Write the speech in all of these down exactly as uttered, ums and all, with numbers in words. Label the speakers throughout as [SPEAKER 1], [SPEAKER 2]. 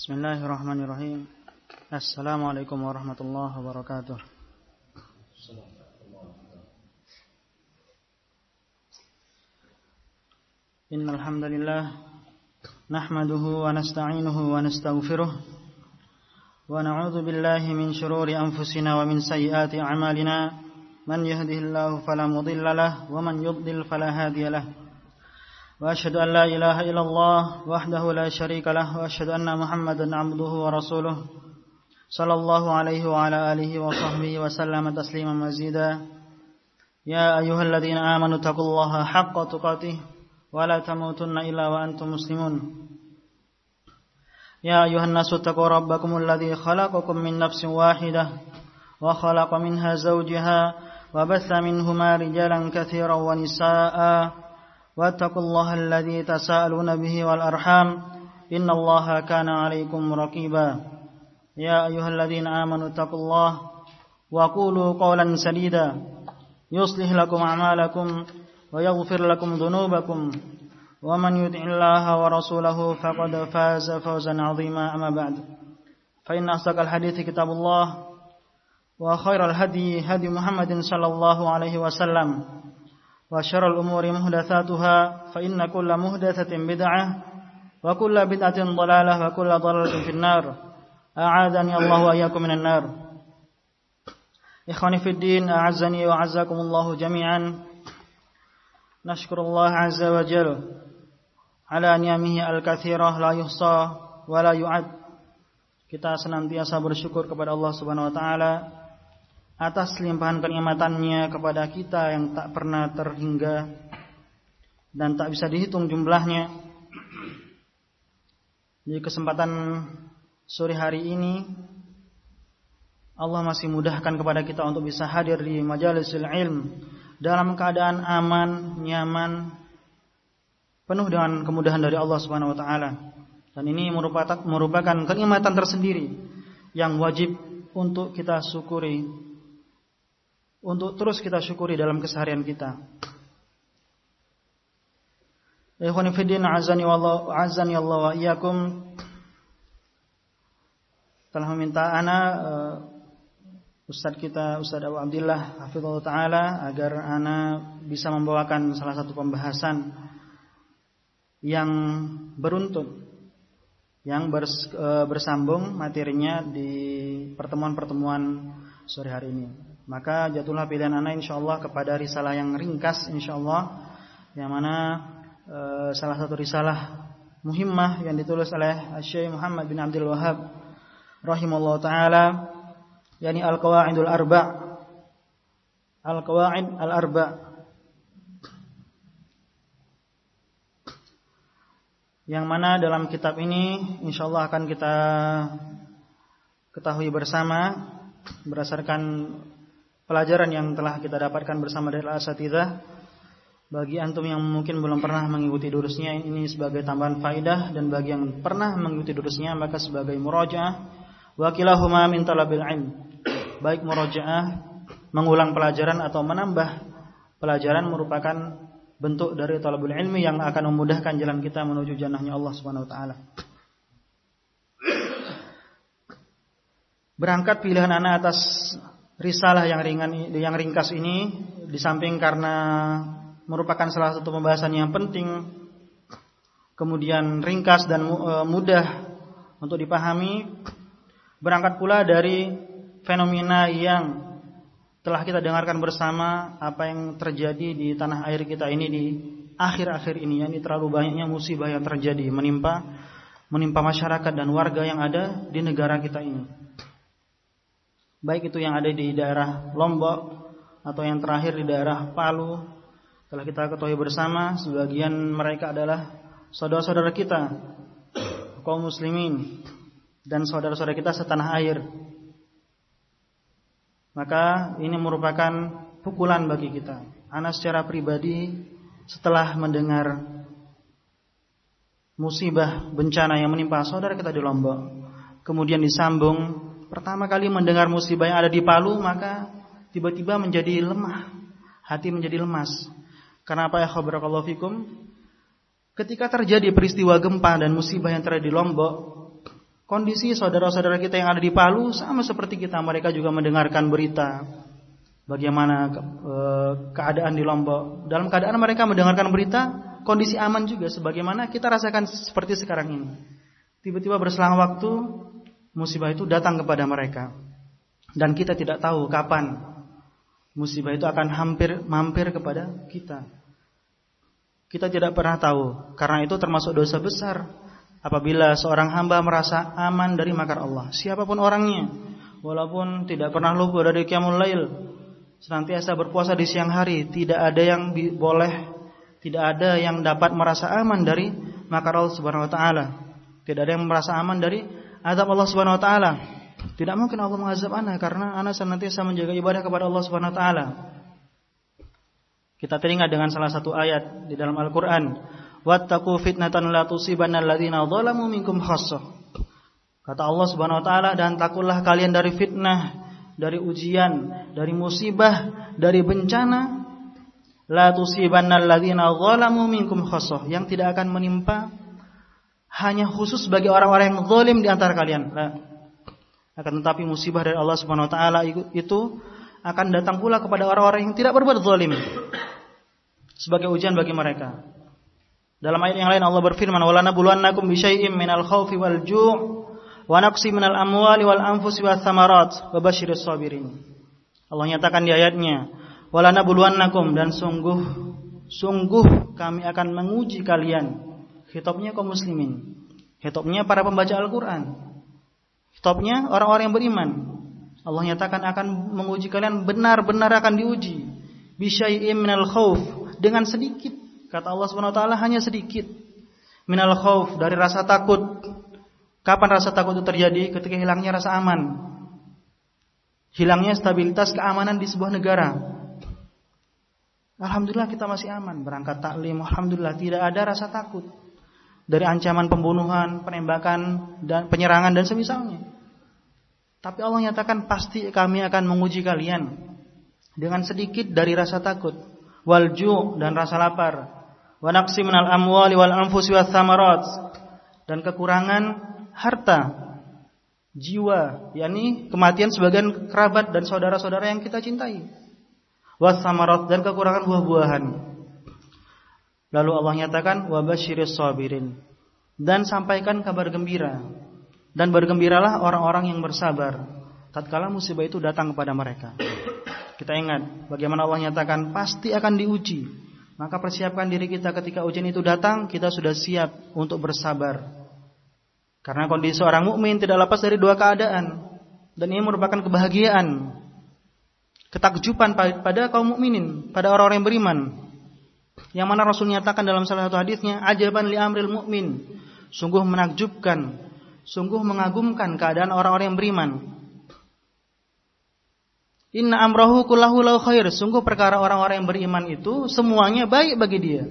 [SPEAKER 1] Bismillahirrahmanirrahim. Assalamualaikum warahmatullahi wabarakatuh. Innal hamdalillah nahmaduhu wa nasta'inuhu wa nastaghfiruh wa na'udzu billahi min shururi anfusina wa min sayyiati a'malina. Man yahdihillahu fala mudilla lahu wa man yudlil fala hadiya lahu. Wa asyhadu an la ilaha illallah wahdahu la syarika lahu wa asyhadu anna Muhammadan 'abduhu wa rasuluh sallallahu alaihi wa ala alihi wa sahbihi wa sallama tasliman mazida. Ya ayyuhalladzina amanu taqullaha haqqa tuqatih wa la tamutunna illa wa antum muslimun. Ya ayyuhan nasu taqu rabbakumul ladzi khalaqakum min nafsin wahidah wa khalaqa minha zawjaha wa batha minhuma rijalan katsiran wa nisaa'a. واتقوا الله الذي تساءلون به والأرحام إن الله كان عليكم رقيبا يا أيها الذين آمنوا اتقوا الله وقولوا قولا سديدا يصلح لكم أعمالكم ويغفر لكم ذنوبكم ومن يطع الله ورسوله فقد فاز فوزا عظيما أما بعد فإن أصدق الحديث كتاب الله وخير الهدي هدي محمد صلى الله عليه وسلم wa syarrul umuri muhdatsatuha fa inna kulla muhdatsatin bid'ah wa kulla bid'atin dhalalah wa kulla dhalalatin finnar. A'adzani Allah wa iyyakum minan nar. Ikhwani fid din, a'azzani wa 'azzakumullah jami'an. Nashkurullah 'azza wa jalla ala ni'amihi al-katsirah la yuhsa wa la yu'ad. Kita senantiasa bersyukur kepada Allah Subhanahu wa taala atas limpahan kenikmatannya kepada kita yang tak pernah terhingga dan tak bisa dihitung jumlahnya. Di kesempatan sore hari ini Allah masih mudahkan kepada kita untuk bisa hadir di majalisil ilm dalam keadaan aman, nyaman, penuh dengan kemudahan dari Allah Subhanahu wa taala. Dan ini merupakan merupakan kenikmatan tersendiri yang wajib untuk kita syukuri, untuk terus kita syukuri dalam keseharian kita. Ikhwani fiddin, azani wallahu azani Allah wa iyyakum. Telah meminta ana uh, Ustaz kita Ustaz Abu Abdillah hafizallahu taala agar ana bisa membawakan salah satu pembahasan yang beruntun, yang bers, uh, bersambung materinya di pertemuan-pertemuan sore hari ini. Maka jatuhlah pilihan ana insyaallah kepada risalah yang ringkas insyaallah, yang mana e, salah satu risalah muhimmah yang ditulis oleh Syekh Muhammad bin Abdul Wahhab rahimallahu taala, yakni Al-Qawaidul Arba'. Al-Qawaid Al-Arba'. Yang mana dalam kitab ini insyaallah akan kita ketahui bersama berdasarkan pelajaran yang telah kita dapatkan bersama dari al-asatidzah. Bagi antum yang mungkin belum pernah mengikuti durusnya, ini sebagai tambahan faidah, dan bagi yang pernah mengikuti durusnya maka sebagai murajaah. Wa kilahuma min talabil ilm. Baik murajaah, mengulang pelajaran, atau menambah pelajaran merupakan bentuk dari talabul ilmi yang akan memudahkan jalan kita menuju jannahnya Allah Subhanahu wa taala. Berangkat pilihan anak atas risalah yang ringan, yang ringkas ini, di samping karena merupakan salah satu pembahasan yang penting, kemudian ringkas dan mudah untuk dipahami, berangkat pula dari fenomena yang telah kita dengarkan bersama, apa yang terjadi di tanah air kita ini di akhir-akhir ini, yakni terlalu banyaknya musibah yang terjadi menimpa menimpa masyarakat dan warga yang ada di negara kita ini. Baik itu yang ada di daerah Lombok atau yang terakhir di daerah Palu. Telah kita ketahui bersama, sebagian mereka adalah saudara-saudara kita, kaum muslimin, dan saudara-saudara kita setanah air. Maka ini merupakan pukulan bagi kita. Ana secara pribadi setelah mendengar musibah bencana yang menimpa saudara kita di Lombok, kemudian disambung pertama kali mendengar musibah yang ada di Palu, maka tiba-tiba menjadi lemah, hati menjadi lemas. Karena apa ya, barakallahu fikum? Ketika terjadi peristiwa gempa dan musibah yang terjadi di Lombok, Kondisi saudara-saudara kita yang ada di Palu sama seperti kita, mereka juga mendengarkan berita bagaimana e, keadaan di Lombok. Dalam keadaan mereka mendengarkan berita, kondisi aman juga sebagaimana kita rasakan seperti sekarang ini. Tiba-tiba berselang waktu, musibah itu datang kepada mereka. Dan kita tidak tahu kapan musibah itu akan hampir mampir kepada kita. Kita tidak pernah tahu. Karena itu termasuk dosa besar apabila seorang hamba merasa aman dari makar Allah, siapapun orangnya, walaupun tidak pernah luput dari qiyamul lail, senantiasa berpuasa di siang hari, tidak ada yang boleh, tidak ada yang dapat merasa aman dari makar Allah Subhanahu wa taala. Tidak ada yang merasa aman dari azab Allah Subhanahu wa taala. Tidak mungkin Allah mengazab ana karena ana senantiasa menjaga ibadah kepada Allah Subhanahu wa taala. Kita teringat dengan salah satu ayat di dalam Al-Qur'an, wattaqu fitnatan la tusibanna alladziina dzalamu minkum khassah. Kata Allah Subhanahu wa taala, dan takutlah kalian dari fitnah, dari ujian, dari musibah, dari bencana, la tusibanna alladziina dzalamu minkum khassah, yang tidak akan menimpa hanya khusus bagi orang-orang yang zalim di antara kalian. Nah, akan tetapi musibah dari Allah Subhanahu wa taala itu akan datang pula kepada orang-orang yang tidak berbuat zalim sebagai ujian bagi mereka. Dalam ayat yang lain Allah berfirman, "Wala nabluwannakum bisyai'im minal khaufi wal ju' wa naqsi minal amwali wal anfusi wath thamarat wa basyiris sabirin." Allah nyatakan di ayatnya, "Wala nabluwannakum," dan sungguh sungguh kami akan menguji kalian. Khitabnya kaum muslimin. Khitabnya para pembaca Al-Qur'an. Khitabnya orang-orang yang beriman. Allah nyatakan akan menguji kalian, benar-benar akan diuji. Bisyai'im minal khauf, dengan sedikit. Kata Allah Subhanahu wa taala, hanya sedikit. Minal khauf, dari rasa takut. Kapan rasa takut itu terjadi? Ketika hilangnya rasa aman. Hilangnya stabilitas keamanan di sebuah negara. Alhamdulillah kita masih aman. Berangkat taklim, alhamdulillah tidak ada rasa takut. Dari ancaman pembunuhan, penembakan, dan penyerangan dan semisalnya. Tapi Allah nyatakan pasti kami akan menguji kalian dengan sedikit dari rasa takut, wal ju' dan rasa lapar. Wa naqsi minal amwali wal anfusi wath thamarat, dan kekurangan harta, jiwa, yakni kematian sebagian kerabat dan saudara-saudara yang kita cintai. Wath thamarat, dan kekurangan buah-buahan. Lalu Allah nyatakan wa basyiris sabirin, dan sampaikan kabar gembira, dan bergembiralah orang-orang yang bersabar tatkala musibah itu datang kepada mereka. Kita ingat bagaimana Allah nyatakan pasti akan diuji. Maka persiapkan diri kita ketika ujian itu datang, kita sudah siap untuk bersabar. Karena kondisi seorang mukmin tidak lepas dari dua keadaan, dan ini merupakan kebahagiaan, ketakjuban pada kaum mukminin, pada orang-orang yang beriman. Yang mana Rasul nyatakan dalam salah satu hadisnya, ajaban li amril mukmin, sungguh menakjubkan, sungguh mengagumkan keadaan orang-orang yang beriman. Inna amrahu kullahu lahu khair, sungguh perkara orang-orang yang beriman itu semuanya baik bagi dia.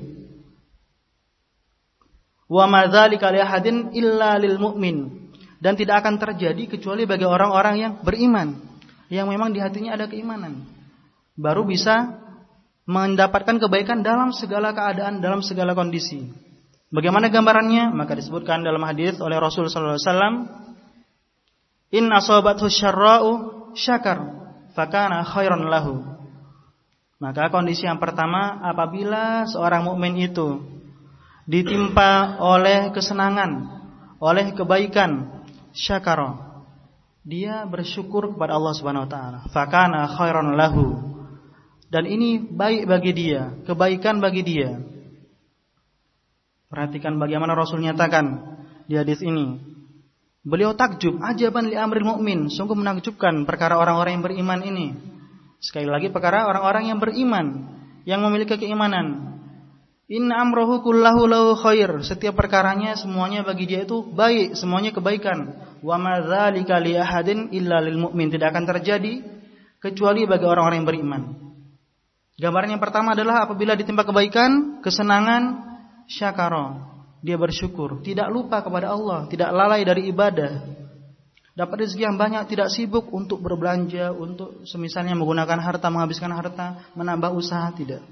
[SPEAKER 1] Wa ma dzalika li ahadin illa lil mu'min, dan tidak akan terjadi kecuali bagi orang-orang yang beriman, yang memang di hatinya ada keimanan, baru bisa mendapatkan kebaikan dalam segala keadaan, dalam segala kondisi. Bagaimana gambarannya? Maka disebutkan dalam hadis oleh Rasul sallallahu alaihi wasallam, in asabathu syarra'u syakar fakana khairan lahu. Maka kondisi yang pertama, apabila seorang mukmin itu ditimpa oleh kesenangan, oleh kebaikan, syakara, dia bersyukur kepada Allah Subhanahu wa taala. Fakana khairan lahu, dan ini baik bagi dia, kebaikan bagi dia. Perhatikan bagaimana Rasul nyatakan di hadis ini. Beliau takjub, ajaban li amril mu'min, sungguh menakjubkan perkara orang-orang yang beriman ini. Sekali lagi perkara orang-orang yang beriman, yang memiliki keimanan. Inna amrohu kullahu lahu khair, setiap perkaranya semuanya bagi dia itu baik, semuanya kebaikan. Wa ma dzalika li ahadin illa lil mu'min, tidak akan terjadi kecuali bagi orang-orang yang beriman. Gambaran yang pertama adalah apabila ditimpa kebaikan, kesenangan, syakara, dia bersyukur, tidak lupa kepada Allah, tidak lalai dari ibadah. Dapat rezeki yang banyak, tidak sibuk untuk berbelanja, untuk semisalnya menggunakan harta, menghabiskan harta, menambah usaha, tidak.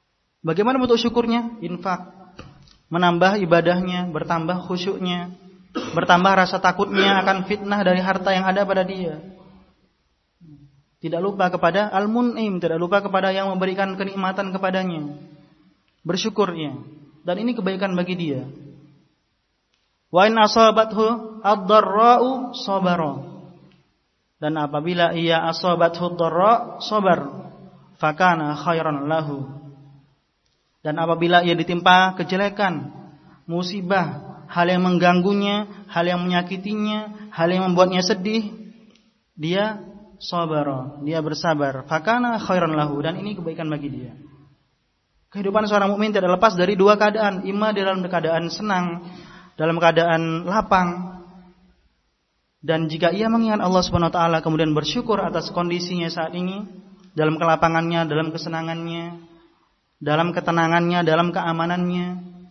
[SPEAKER 1] Bagaimana bentuk syukurnya? Infak, menambah ibadahnya, bertambah khusyuknya, bertambah rasa takutnya akan fitnah dari harta yang ada pada dia. Tidak lupa kepada Al-Mun'im, tidak lupa kepada yang memberikan kenikmatan kepadanya. Bersyukurnya. Dan ini kebaikan bagi dia. Wa in asabathu ad-dharra'u sabara. Dan apabila ia asabathu ad-dharra' sabar, fakana khairan lahu. Dan apabila ia ditimpa kejelekan, musibah, hal yang mengganggunya, hal yang menyakitinya, hal yang membuatnya sedih, dia sabar, dia bersabar. Fakana khairan lahu, dan ini kebaikan bagi dia. Kehidupan seorang mukmin tidak lepas dari dua keadaan, imma dalam keadaan senang, dalam keadaan lapang. Dan jika ia mengingat Allah Subhanahu wa taala kemudian bersyukur atas kondisinya saat ini, dalam kelapangannya, dalam kesenangannya, dalam ketenangannya, dalam keamanannya,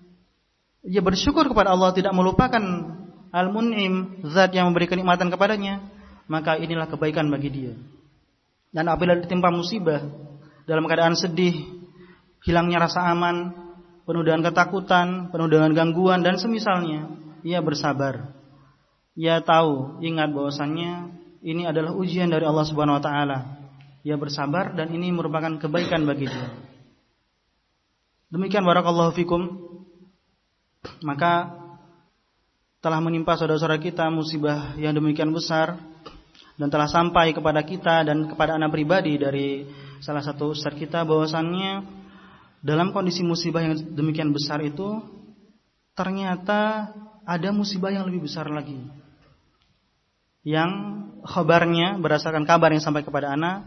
[SPEAKER 1] ia bersyukur kepada Allah, tidak melupakan Al-Mun'im, zat yang memberi kenikmatan kepadanya, maka inilah kebaikan bagi dia. Dan apabila ditimpa musibah, dalam keadaan sedih, hilangnya rasa aman, penuh dengan ketakutan, penuh dengan gangguan dan semisalnya, ia bersabar. Ia tahu, ingat bahwasannya ini adalah ujian dari Allah Subhanahu wa taala. Ia bersabar dan ini merupakan kebaikan bagi dia. Demikian barakallahu fikum. Maka telah menimpa saudara-saudara kita musibah yang demikian besar, dan telah sampai kepada kita dan kepada anak pribadi dari salah satu ustaz kita bahwasannya dalam kondisi musibah yang demikian besar itu ternyata ada musibah yang lebih besar lagi, yang khabarnya berdasarkan kabar yang sampai kepada anak,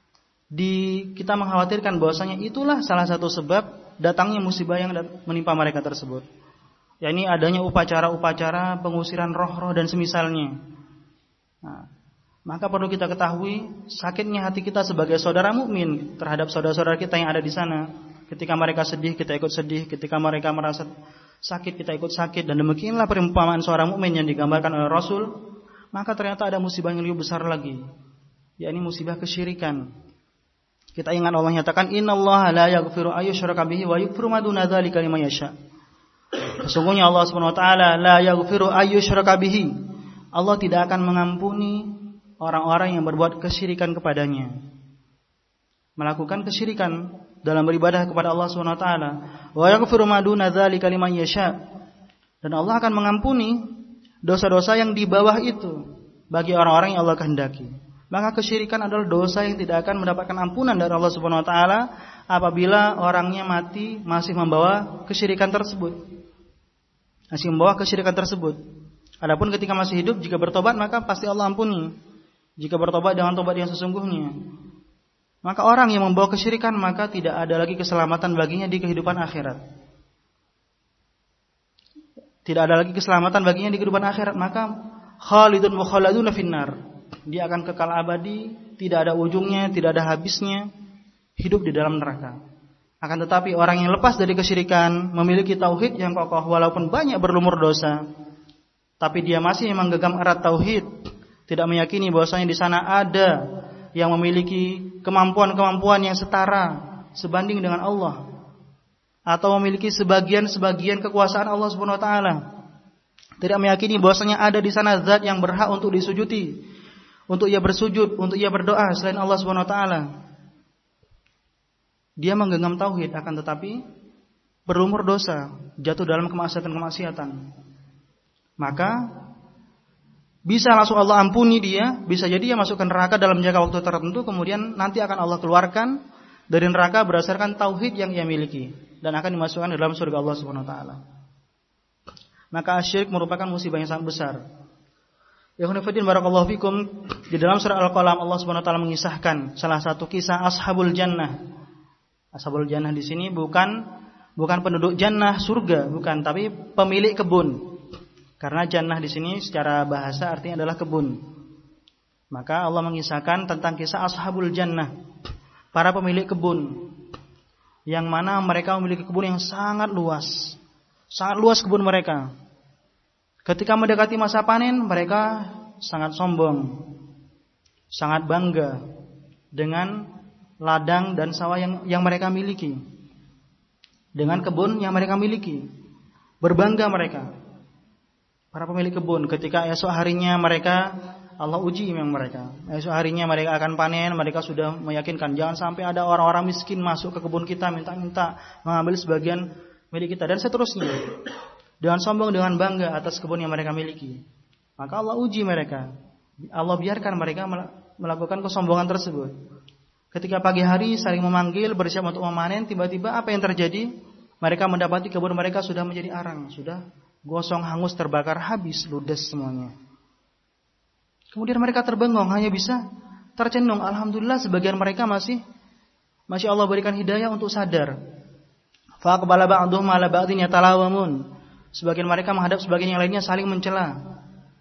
[SPEAKER 1] di kita mengkhawatirkan bahwasanya itulah salah satu sebab datangnya musibah yang menimpa mereka tersebut. yakni adanya upacara-upacara pengusiran roh-roh dan semisalnya. Nah, maka perlu kita ketahui sakitnya hati kita sebagai saudara mukmin terhadap saudara-saudara kita yang ada di sana. Ketika mereka sedih, kita ikut sedih. Ketika mereka merasa sakit, kita ikut sakit. Dan demikianlah perumpamaan seorang mukmin yang digambarkan oleh Rasul. Maka ternyata ada musibah yang lebih besar lagi, yakni musibah kesyirikan. Kita ingat Allah nyatakan, innallaha la yaghfiru ayyushraka bihi wa yaghfiru ma duna dzalika liman yasha. Sesungguhnya Allah Subhanahu wa taala la yaghfiru ayyushraka bihi. Allah tidak akan mengampuni orang-orang yang berbuat kesyirikan kepadanya. Melakukan kesyirikan dalam beribadah kepada Allah Subhanahu wa taala. Wa yaghfiru ma duna dzalika liman yasha. Dan Allah akan mengampuni dosa-dosa yang di bawah itu bagi orang-orang yang Allah kehendaki. Maka kesyirikan adalah dosa yang tidak akan mendapatkan ampunan dari Allah Subhanahu wa taala apabila orangnya mati masih membawa kesyirikan tersebut. Masih membawa kesyirikan tersebut. Adapun ketika masih hidup, jika bertobat maka pasti Allah ampuni. Jika bertobat dengan tobat yang sesungguhnya. Maka orang yang membawa kesyirikan maka tidak ada lagi keselamatan baginya di kehidupan akhirat. Tidak ada lagi keselamatan baginya di kehidupan akhirat, maka khalidun mukhalladun finnar. Dia akan kekal abadi, tidak ada ujungnya, tidak ada habisnya, hidup di dalam neraka. Akan tetapi orang yang lepas dari kesyirikan, memiliki tauhid yang kokoh walaupun banyak berlumur dosa, tapi dia masih menggenggam erat tauhid, tidak meyakini bahwasanya di sana ada yang memiliki kemampuan-kemampuan yang setara sebanding dengan Allah, atau memiliki sebagian-sebagian kekuasaan Allah Subhanahu wa taala. Tidak meyakini bahwasanya ada di sana zat yang berhak untuk disujuti, untuk ia bersujud, untuk ia berdoa selain Allah Subhanahu wa taala. Dia menggenggam tauhid akan tetapi berlumur dosa, jatuh dalam kemaksiatan-kemaksiatan. Maka bisa langsung Allah ampuni dia, bisa jadi dia masuk ke neraka dalam jangka waktu tertentu, kemudian nanti akan Allah keluarkan dari neraka berdasarkan tauhid yang ia miliki dan akan dimasukkan dalam surga Allah Subhanahu wa taala. Maka syirik merupakan musibah yang sangat besar. Ikhwan fillah barakallahu fikum, di dalam surah Al-Qalam Allah Subhanahu wa taala mengisahkan salah satu kisah Ashabul Jannah. Ashabul Jannah di sini bukan bukan penduduk jannah surga, bukan, tapi pemilik kebun. Karena jannah di sini secara bahasa artinya adalah kebun. Maka Allah mengisahkan tentang kisah Ashabul Jannah, para pemilik kebun, yang mana mereka memiliki kebun yang sangat luas. Sangat luas kebun mereka. Ketika mendekati masa panen, mereka sangat sombong, sangat bangga dengan ladang dan sawah yang, yang mereka miliki, dengan kebun yang mereka miliki. Berbangga mereka. para pemilik kebun ketika esok harinya mereka Allah uji memang mereka. Esok harinya mereka akan panen, mereka sudah meyakinkan jangan sampai ada orang-orang miskin masuk ke kebun kita minta-minta mengambil sebagian milik kita dan seterusnya. Dengan sombong, dengan bangga atas kebun yang mereka miliki. Maka Allah uji mereka. Allah biarkan mereka melakukan kesombongan tersebut. Ketika pagi hari saling memanggil bersiap untuk memanen, tiba-tiba apa yang terjadi? Mereka mendapati kebun mereka sudah menjadi arang, sudah gosong, hangus, terbakar, habis, ludes semuanya. Kemudian mereka terbengong, hanya bisa tercenung. Alhamdulillah sebagian mereka masih masih Allah berikan hidayah untuk sadar. Faqbala ba'dhum 'ala ba'dhin yatalawamun. Sebagian mereka menghadap sebagian yang lainnya saling mencela.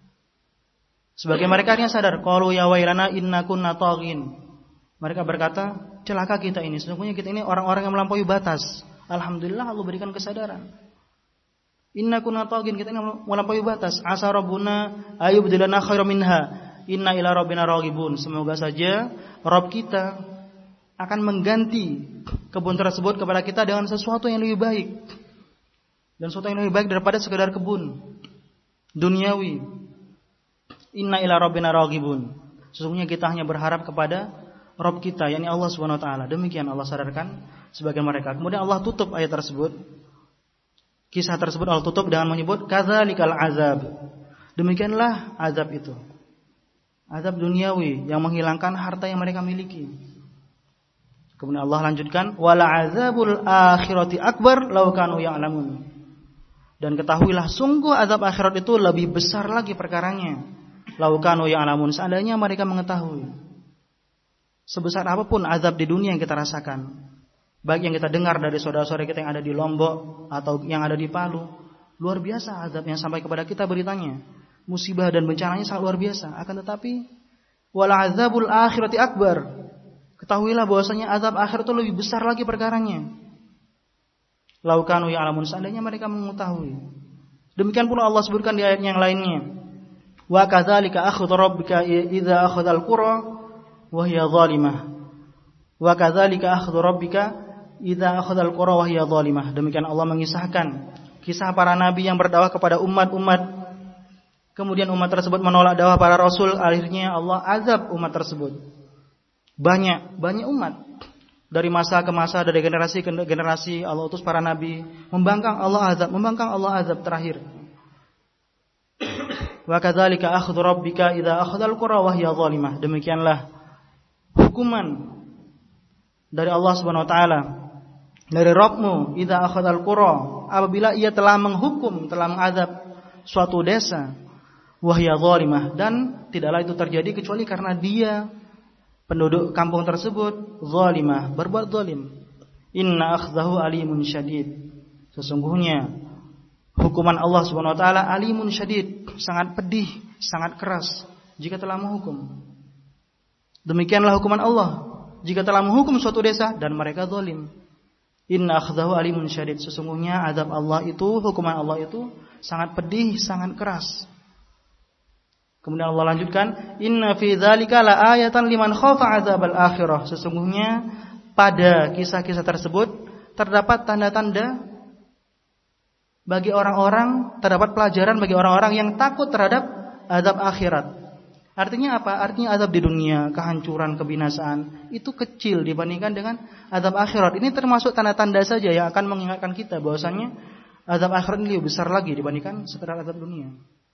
[SPEAKER 1] Sebagian mereka akhirnya sadar, qalu ya wailana inna kunna taghin. Mereka berkata, celaka kita ini, sesungguhnya kita ini orang-orang yang melampaui batas. Alhamdulillah Allah berikan kesadaran. Inna kunna taghin, kita ini melampaui batas. Asa rabbuna ayubdilana khairan minha. Inna ila rabbina raghibun. Semoga saja Rabb kita akan mengganti kebun tersebut kepada kita dengan sesuatu yang lebih baik. Dan sesuatu yang lebih baik daripada sekedar kebun duniawi. Inna ila rabbina raghibun. Sesungguhnya kita hanya berharap kepada Rabb kita, yakni Allah Subhanahu wa taala. Demikian Allah sadarkan sebagian mereka. Kemudian Allah tutup ayat tersebut. Kisah tersebut Allah tutup dengan menyebut kadzalikal azab. Demikianlah azab itu. Azab duniawi yang menghilangkan harta yang mereka miliki. Kemudian Allah lanjutkan, wala azabul akhirati akbar law kanu ya'lamun. Dan ketahuilah sungguh azab akhirat itu lebih besar lagi perkaranya. Law kanu ya'lamun, seandainya mereka mengetahui. Sebesar apapun azab di dunia yang kita rasakan, baik yang kita dengar dari saudara-saudara kita yang ada di Lombok atau yang ada di Palu, luar biasa azab yang sampai kepada kita beritanya. Musibah dan bencananya sangat luar biasa. Akan tetapi wala azabul akhirati akbar. Ketahuilah bahwasanya azab akhir itu lebih besar lagi perkaranya. Lau kanu ya'lamun, seandainya mereka mengetahui. Demikian pula Allah sebutkan di ayat yang lainnya. Wa kadzalika akhdhu rabbika idza akhadhal qura wa hiya zalimah. Wa kadzalika akhdhu rabbika idza akhadhal qura wa hiya zalimah. Demikian Allah mengisahkan kisah para nabi yang berdakwah kepada umat-umat. Kemudian umat tersebut menolak dakwah para rasul, akhirnya Allah azab umat tersebut. Banyak, banyak umat. Dari masa ke masa, dari generasi ke generasi Allah utus para nabi, membangkang Allah azab, membangkang Allah azab terakhir. Wa kadzalika akhdhu rabbika idza akhadhal qura wa hiya zalimah. Demikianlah hukuman dari Allah Subhanahu wa taala, dari Rabbmu, idza akhadhal qura, apabila ia telah menghukum, telah mengazab suatu desa, wa hiya zalimah, dan tidaklah itu terjadi kecuali karena dia, penduduk kampung tersebut, zalimah, berbuat zalim. Inna akhdahu alimun syadid. Sesungguhnya hukuman Allah Subhanahu wa taala alimun syadid, sangat pedih, sangat keras jika telah menghukum. Demikianlah hukuman Allah jika telah menghukum suatu desa dan mereka zalim. Inna akhdahu alimun syadid. Sesungguhnya azab Allah itu, hukuman Allah itu sangat pedih, sangat keras. Kemudian Allah lanjutkan, inna fi dzalika laayatan liman khafa adzabal akhirah. Sesungguhnya pada kisah-kisah tersebut terdapat tanda-tanda bagi orang-orang, terdapat pelajaran bagi orang-orang yang takut terhadap azab akhirat. Artinya apa? Artinya azab di dunia, kehancuran, kebinasaan itu kecil dibandingkan dengan azab akhirat. Ini termasuk tanda-tanda saja yang akan mengingatkan kita bahwasanya azab akhirat ini lebih besar lagi dibandingkan sekedar azab dunia.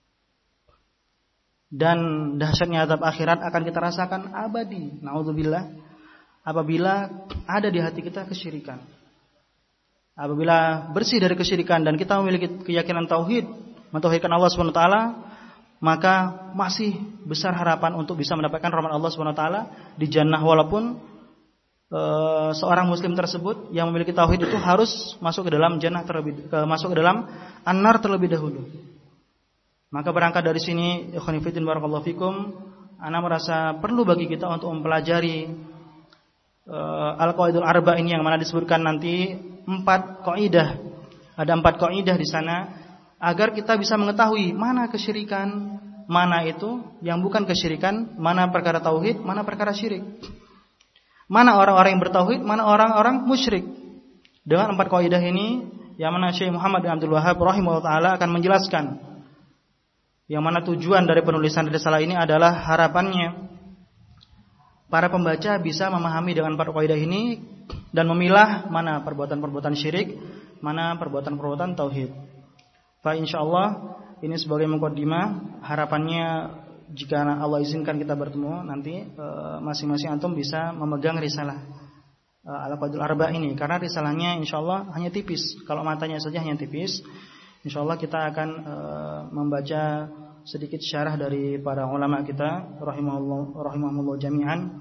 [SPEAKER 1] Dan dahsyatnya azab akhirat akan kita rasakan abadi. Nauzubillah. Apabila ada di hati kita kesyirikan. Apabila bersih dari kesyirikan dan kita memiliki keyakinan tauhid, mentauhidkan Allah Subhanahu wa taala, maka masih besar harapan untuk bisa mendapatkan rahmat Allah Subhanahu wa taala di jannah, walaupun e, seorang muslim tersebut yang memiliki tauhid itu harus masuk ke dalam jannah terlebih ke, masuk ke dalam an-nar terlebih dahulu. Maka berangkat dari sini, ikhwan fillah barakallahu fikum, ana merasa perlu bagi kita untuk mempelajari e, al-qaidul arba ini yang mana disebutkan nanti empat kaidah. Ada empat kaidah di sana agar kita bisa mengetahui mana kesyirikan, mana itu yang bukan kesyirikan, mana perkara tauhid, mana perkara syirik. Mana orang-orang yang bertauhid, mana orang-orang musyrik. Dengan empat kaidah ini, yang mana Syekh Muhammad bin Abdul Wahhab rahimahullah taala akan menjelaskan Yang mana tujuan dari penulisan risalah ini adalah harapannya para pembaca bisa memahami dengan empat kaidah ini dan memilah mana perbuatan-perbuatan syirik, mana perbuatan-perbuatan tauhid. Fa insyaallah ini sebagai muqaddimah, harapannya jika Allah izinkan kita bertemu nanti masing-masing antum bisa memegang risalah Al-Qawaidul Arba' ini, karena risalahnya insyaallah hanya tipis. Kalau matanya saja hanya tipis, insyaallah kita akan membaca sedikit syarah dari para ulama kita rahimahullah rahimahullah jami'an.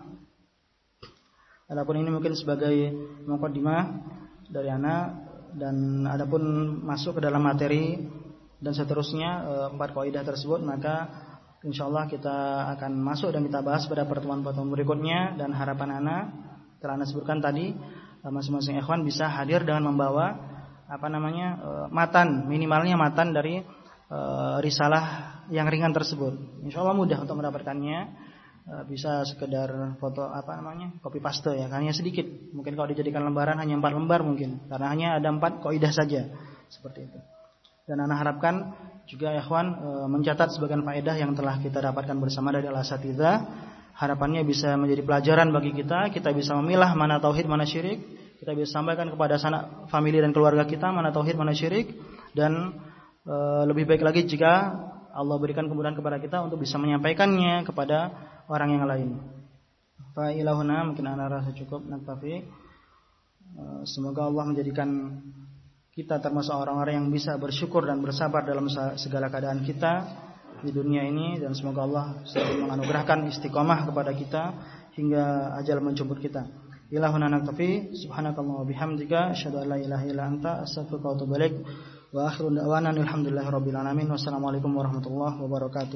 [SPEAKER 1] Adapun ini mungkin sebagai muqaddimah dari ana, dan adapun masuk ke dalam materi dan seterusnya empat kaidah tersebut, maka insyaallah kita akan masuk dan kita bahas pada pertemuan-pertemuan berikutnya. Dan harapan ana telah ana sebutkan tadi, masing-masing ikhwan bisa hadir dengan membawa apa namanya matan, minimalnya matan dari Uh, risalah yang ringan tersebut. Insyaallah mudah untuk mendapatkannya. Uh, bisa sekedar foto apa namanya copy paste ya, hanya sedikit. Mungkin kalau dijadikan lembaran hanya empat lembar mungkin, karena hanya ada empat kaidah saja seperti itu. Dan ana harapkan juga ikhwan uh, mencatat sebagian faedah yang telah kita dapatkan bersama dari al-asatidzah. Harapannya bisa menjadi pelajaran bagi kita. Kita bisa memilah mana tauhid mana syirik. Kita bisa sampaikan kepada sanak famili dan keluarga kita mana tauhid mana syirik. Dan lebih baik lagi jika Allah berikan kemudahan kepada kita untuk bisa menyampaikannya kepada orang yang lain. Fa ilahuna, mungkin ana rasa cukup naktafi. Semoga Allah menjadikan kita termasuk orang-orang yang bisa bersyukur dan bersabar dalam segala keadaan kita di dunia ini, dan semoga Allah selalu menganugerahkan istiqomah kepada kita hingga ajal menjemput kita. Ilahuna naktafi, subhanakallah wa bihamdika, asyhadu an la ilaha illa anta, astaghfiruka wa atubu ilaik. Wa akhiru da'wana alhamdulillahi rabbil alamin. Wassalamualaikum warahmatullahi wabarakatuh.